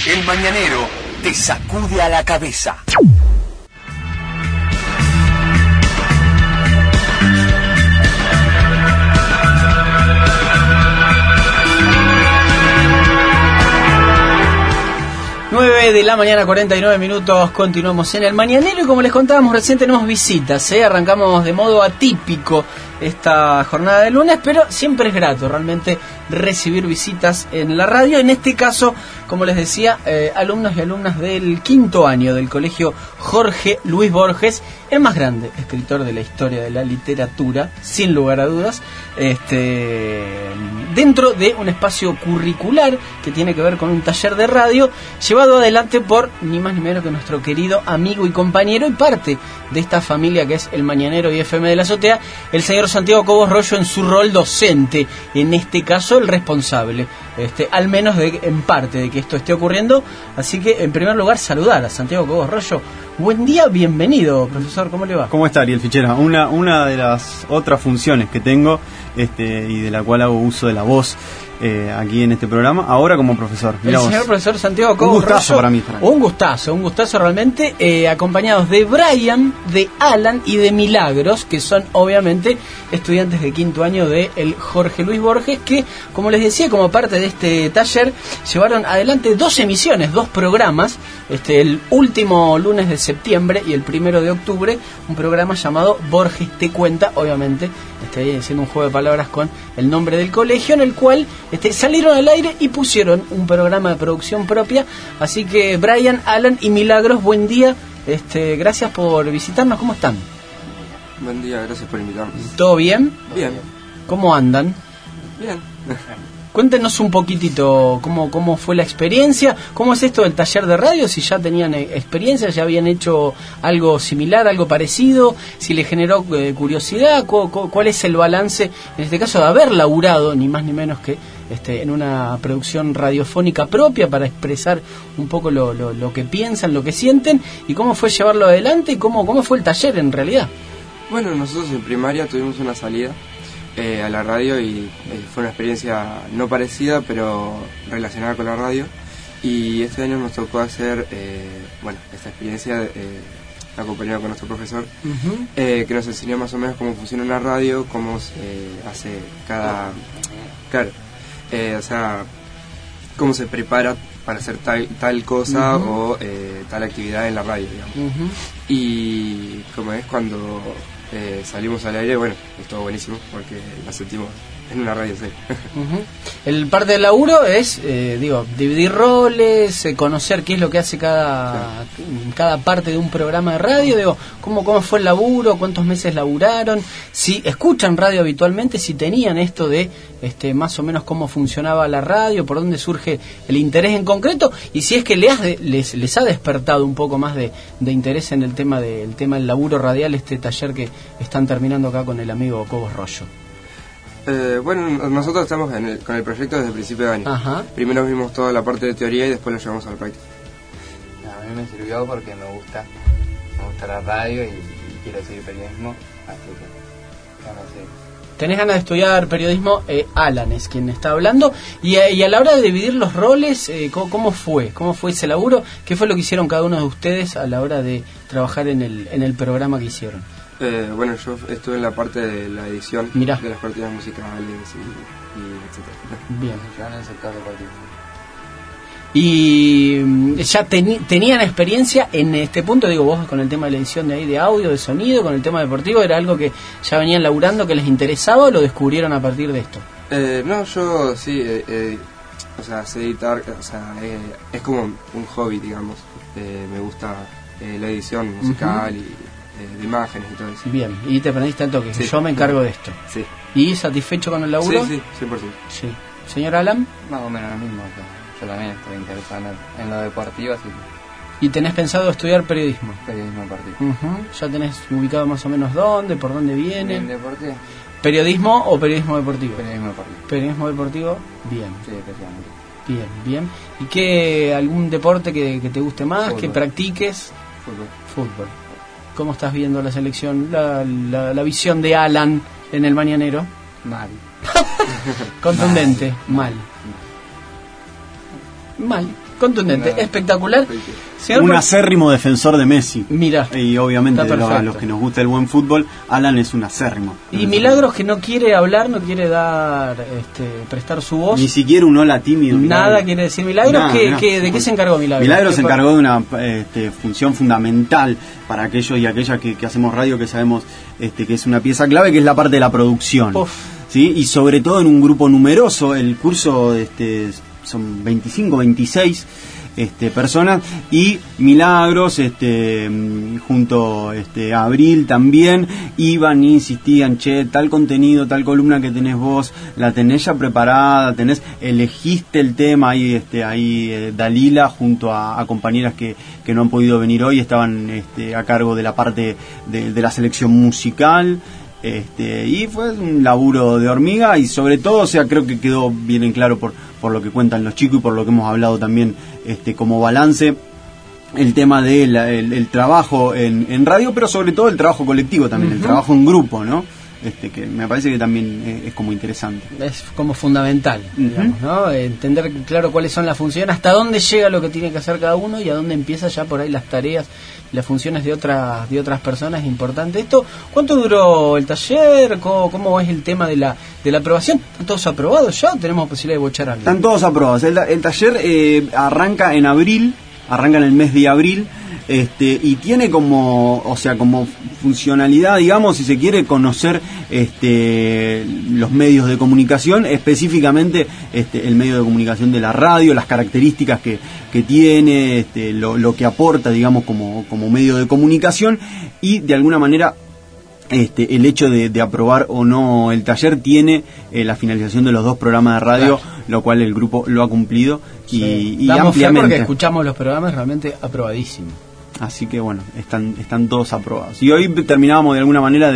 El mañanero te sacude a la cabeza. De la mañana, 49 minutos, continuamos en el mañanero y como les contábamos recién tenemos visitas, arrancamos de modo atípico esta jornada de lunes, pero siempre es grato realmente recibir visitas en la radio, en este caso, como les decía, alumnos y alumnas del quinto año del colegio Jorge Luis Borges, el más grande escritor de la historia de la literatura, sin lugar a dudas, dentro de un espacio curricular que tiene que ver con un taller de radio llevado adelante por ni más ni menos que nuestro querido amigo y compañero y parte de esta familia que es el Mañanero y FM de la Azotea, el señor Santiago Cobos Rollo en su rol docente, en este caso el responsable, al menos en parte de que esto esté ocurriendo. Así que en primer lugar saludar a Santiago Cobos Rollo. Buen día, bienvenido, profesor, ¿cómo le va? ¿Cómo está, Ariel Fichera? Una de las otras funciones que tengo y de la cual hago uso de la voz aquí en este programa, ahora como profesor. El señor profesor Santiago Cobos Rollo. Un gustazo para mí. Un gustazo realmente, acompañados de Brian, de Alan y de Milagros, que son obviamente estudiantes de quinto año de el Jorge Luis Borges, que, como les decía, como parte de este taller, llevaron adelante 2 emisiones, 2 programas, el último lunes de septiembre y el 1 de octubre, un programa llamado Borges te cuenta, obviamente, haciendo un juego de palabras con el nombre del colegio, en el cual salieron al aire y pusieron un programa de producción propia. Así que Brian, Alan y Milagros, buen día, gracias por visitarnos, ¿cómo están? Buen día, gracias por invitarnos. ¿Todo bien? Bien. ¿Cómo andan? Bien. Cuéntenos un poquitito cómo fue la experiencia, cómo es esto del taller de radio, si ya tenían experiencia, ya habían hecho algo similar, algo parecido, si les generó curiosidad, cuál es el balance, en este caso, de haber laburado, ni más ni menos que en una producción radiofónica propia para expresar un poco lo que piensan, lo que sienten, y cómo fue llevarlo adelante y cómo fue el taller en realidad. Bueno, nosotros en primaria tuvimos una salida a la radio y fue una experiencia no parecida pero relacionada con la radio, y este año nos tocó hacer esta experiencia acompañado con nuestro profesor, que nos enseñó más o menos cómo funciona una radio, cómo se hace cómo se prepara para hacer tal cosa o tal actividad en la radio, digamos. Y como es cuando salimos al aire, bueno, estuvo buenísimo porque la sentimos en una radio seria. El parte del laburo es, dividir roles, conocer qué es lo que hace cada parte de un programa de radio, cómo fue el laburo, cuántos meses laburaron, si escuchan radio habitualmente, si tenían esto de más o menos cómo funcionaba la radio, por dónde surge el interés en concreto, y si es que les ha despertado un poco más de interés en el tema del laburo radial, este taller que están terminando acá con el amigo Cobos Rollo. Nosotros estamos con el proyecto desde el principio de año. Ajá. Primero vimos toda la parte de teoría y después lo llevamos a la práctica. A mí me sirvió porque me gusta la radio y quiero seguir periodismo, así que no sé. ¿Tenés ganas de estudiar periodismo? Alan es quien está hablando. Y a la hora de dividir los roles, ¿cómo fue? ¿Cómo fue ese laburo? ¿Qué fue lo que hicieron cada uno de ustedes a la hora de trabajar en el programa que hicieron? Yo estuve en la parte de la edición. Mirá. De las cortinas musicales y etcétera. Bien. Yo en el sector deportivo. Y ya tenían experiencia en este punto, vos con el tema de la edición de audio, de sonido, con el tema deportivo, ¿era algo que ya venían laburando, que les interesaba o lo descubrieron a partir de esto? No, yo sí, sé editar, es como un hobby, digamos. Me gusta la edición musical y de imágenes y todo eso. Bien, y te aprendiste al toque, sí. Yo me encargo de esto. Sí. ¿Y satisfecho con el laburo? Sí, 100%. Sí. ¿Señor Alan? Más o menos lo mismo, yo también estoy interesado en lo deportivo, así que... ¿Y tenés pensado estudiar periodismo? Periodismo deportivo. ¿Ya tenés ubicado más o menos dónde, por dónde viene? ¿En deporte? ¿Periodismo o periodismo deportivo? Periodismo deportivo. ¿Periodismo deportivo? Bien. Sí, especialmente. Bien. ¿Y algún deporte que te guste más, Fútbol. Que practiques? Fútbol. ¿Cómo estás viendo la selección, la visión de Alan en el mañanero? Mal. Contundente, mal. Contundente, espectacular. Señor Un acérrimo defensor de Messi. Mira, y obviamente está perfecto. a los que nos gusta el buen fútbol, Alan es un acérrimo. Y Milagros, que no quiere hablar, no quiere dar, prestar su voz. Ni siquiera un hola tímido. Nada quiere decir Milagros. Nada, ¿De nada. qué se encargó Milagros? Milagros se encargó de una función fundamental para aquellos y aquellas que hacemos radio, que sabemos que es una pieza clave, que es la parte de la producción. Uf. ¿Sí? Y sobre todo en un grupo numeroso. El curso son 25, 26 personas, y Milagros junto a Abril también iban e insistían: che, tal contenido, tal columna que tenés vos, la tenés ya preparada, elegiste el tema. Ahí Dalila junto a compañeras que no han podido venir hoy estaban a cargo de la parte de la selección musical. Y fue un laburo de hormiga, y sobre todo, creo que quedó bien en claro por lo que cuentan los chicos y por lo que hemos hablado también como balance, el tema del trabajo en radio, pero sobre todo el trabajo colectivo también, el trabajo en grupo, ¿no? Que me parece que también es como interesante. Es como fundamental, digamos, ¿no? Entender claro cuáles son las funciones, hasta dónde llega lo que tiene que hacer cada uno y a dónde empieza ya por ahí las tareas, las funciones de otras personas. Es importante esto. ¿Cuánto duró el taller? ¿Cómo es el tema de la aprobación? ¿Están todos aprobados ya o tenemos posibilidad de bochar algo? Están todos aprobados. El taller arranca en abril, arranca en el mes de abril. Y tiene como funcionalidad, digamos, si se quiere, conocer los medios de comunicación, específicamente el medio de comunicación de la radio, las características que tiene, lo que aporta, digamos, como medio de comunicación, y de alguna manera el hecho de aprobar o no el taller tiene la finalización de los 2 programas de radio, claro, lo cual el grupo lo ha cumplido. Sí. Y damos ampliamente, fe porque escuchamos los programas, realmente aprobadísimos. Así que bueno, están todos aprobados. Y hoy terminábamos de alguna manera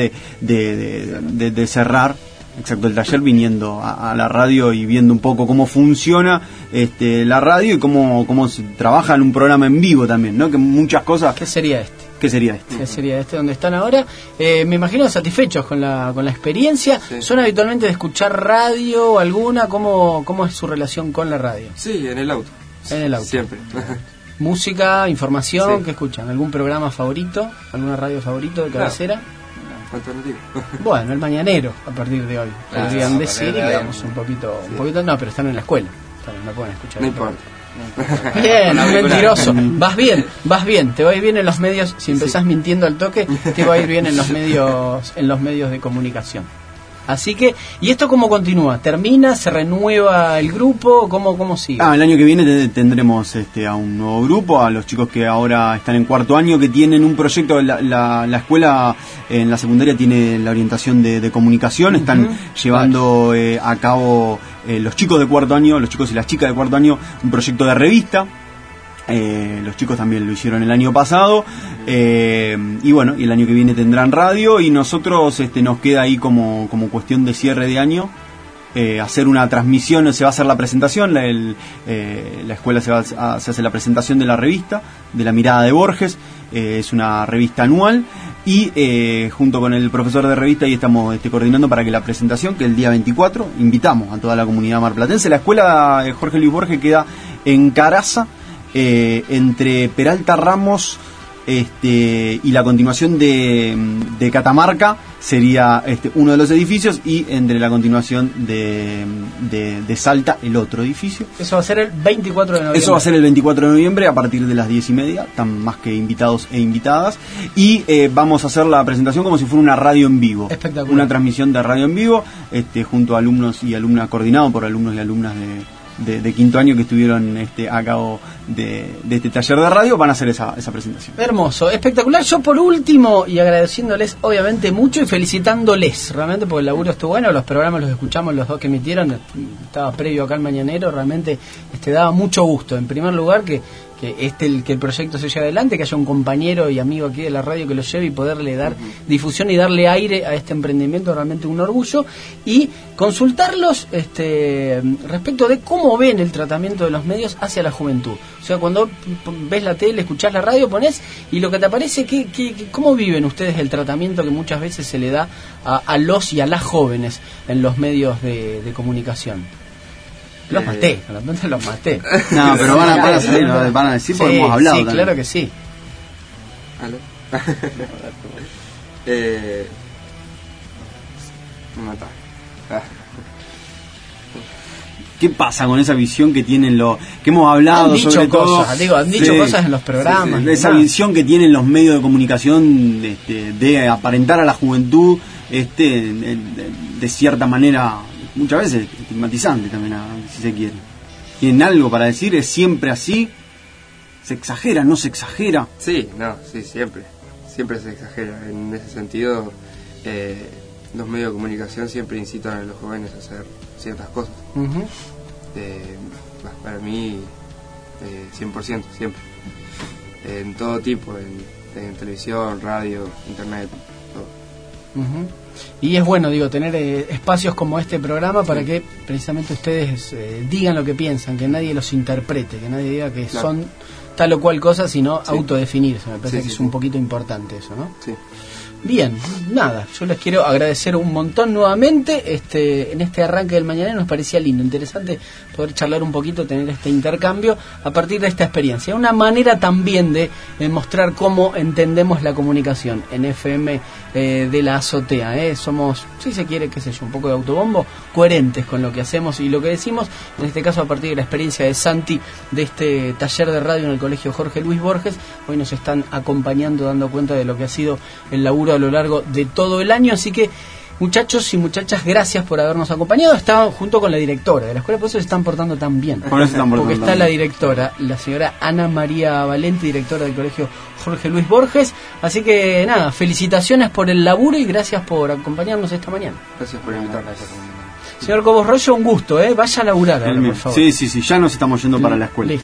de cerrar, exacto, el taller, viniendo a la radio y viendo un poco cómo funciona la radio y cómo se trabaja en un programa en vivo también, ¿no? Que muchas cosas. ¿Qué sería este? ¿Qué sería este? ¿Qué sería este donde están ahora? Me imagino satisfechos con la experiencia. Sí. ¿Son habitualmente de escuchar radio alguna? ¿Cómo es su relación con la radio? Sí, en el auto. En el auto. Siempre. Música, información, sí. ¿Qué escuchan? ¿Algún programa favorito? ¿Alguna radio favorito de cabecera? Alternativo. Bueno, el mañanero, a partir de hoy. Podrían decir y quedamos un poquito... No, pero están en la escuela. No pueden escuchar. No importa. Bien, mentiroso. Vas bien, te va a ir bien en los medios. Si empezás mintiendo al toque, te va a ir bien en los medios de comunicación. Así que, ¿y esto cómo continúa? ¿Termina? ¿Se renueva el grupo? ¿Cómo sigue? El año que viene tendremos a un nuevo grupo, a los chicos que ahora están en 4º año, que tienen un proyecto. La escuela en la secundaria tiene la orientación de comunicación. Están llevando a cabo los chicos de 4º año, los chicos y las chicas de 4º año, un proyecto de revista. Los chicos también lo hicieron el año pasado, y bueno, y el año que viene tendrán radio, y nosotros nos queda ahí como cuestión de cierre de año, hacer una transmisión. Se va a hacer la presentación, la escuela se hace la presentación de la revista, de La Mirada de Borges. Es una revista anual, y junto con el profesor de revista ahí estamos coordinando para que la presentación, que el día 24, invitamos a toda la comunidad marplatense. La escuela Jorge Luis Borges queda en Caraza, entre Peralta Ramos y la continuación de Catamarca sería uno de los edificios, y entre la continuación de Salta el otro edificio. Eso va a ser el 24 de noviembre. Eso va a ser el 24 de noviembre a partir de las 10:30. Están más que invitados e invitadas, y vamos a hacer la presentación como si fuera una radio en vivo. Espectacular. Una transmisión de radio en vivo, junto a alumnos y alumnas, coordinado por alumnos y alumnas de 5º año que estuvieron a cabo de este taller de radio. Van a hacer esa presentación. Hermoso, espectacular. Yo por último, y agradeciéndoles obviamente mucho y felicitándoles realmente, porque el laburo estuvo bueno, los programas los escuchamos los 2 que emitieron, estaba previo acá al mañanero, realmente daba mucho gusto. En primer lugar que el proyecto se lleve adelante, que haya un compañero y amigo aquí de la radio que lo lleve y poderle dar difusión y darle aire a este emprendimiento, realmente un orgullo. Y consultarlos respecto de cómo ven el tratamiento de los medios hacia la juventud. O sea, cuando ves la tele, escuchás la radio, ponés, y lo que te aparece, ¿cómo viven ustedes el tratamiento que muchas veces se le da a los y a las jóvenes en los medios de comunicación? Los maté, con la planta los maté. No, pero van a decir porque hemos hablado. Sí, también. claro que sí. ¿Aló? Me mata. ¿Qué pasa con esa visión que tienen que hemos hablado sobre todo? Han dicho cosas en los programas. Esa visión que tienen los medios de comunicación de aparentar a la juventud, de cierta manera, muchas veces estigmatizante también, si se quiere. ¿Tienen algo para decir? ¿Es siempre así? ¿Se exagera? ¿No se exagera? Sí, siempre. Siempre se exagera. En ese sentido, los medios de comunicación siempre incitan a los jóvenes a hacer ciertas cosas. Uh-huh. Para mí, 100%, siempre. En todo tipo, en televisión, radio, internet, todo. Uh-huh. Y es bueno, tener espacios como este programa para que precisamente ustedes digan lo que piensan, que nadie los interprete, que nadie diga que son tal o cual cosa, sino autodefinirse. Me parece que es un poquito importante eso, ¿no? Sí. Bien, nada, yo les quiero agradecer un montón nuevamente. En este arranque del mañanero nos parecía lindo, interesante poder charlar un poquito, tener este intercambio a partir de esta experiencia. Una manera también de mostrar cómo entendemos la comunicación en FM de la azotea. Somos, si se quiere, un poco de autobombo, coherentes con lo que hacemos y lo que decimos. En este caso, a partir de la experiencia de Santi, de este taller de radio en el Colegio Jorge Luis Borges, hoy nos están acompañando, dando cuenta de lo que ha sido el laburo a lo largo de todo el año. Así que, muchachos y muchachas, gracias por habernos acompañado. Estaba junto con la directora de la escuela, por eso se están portando tan bien. Porque está la directora, la señora Ana María Valente, directora del Colegio Jorge Luis Borges. Así que nada, felicitaciones por el laburo y gracias por acompañarnos esta mañana. Gracias por invitarnos. Señor Cobos Rollo, un gusto, vaya a laburar ahora, por favor. Sí, ya nos estamos yendo para la escuela. Listo.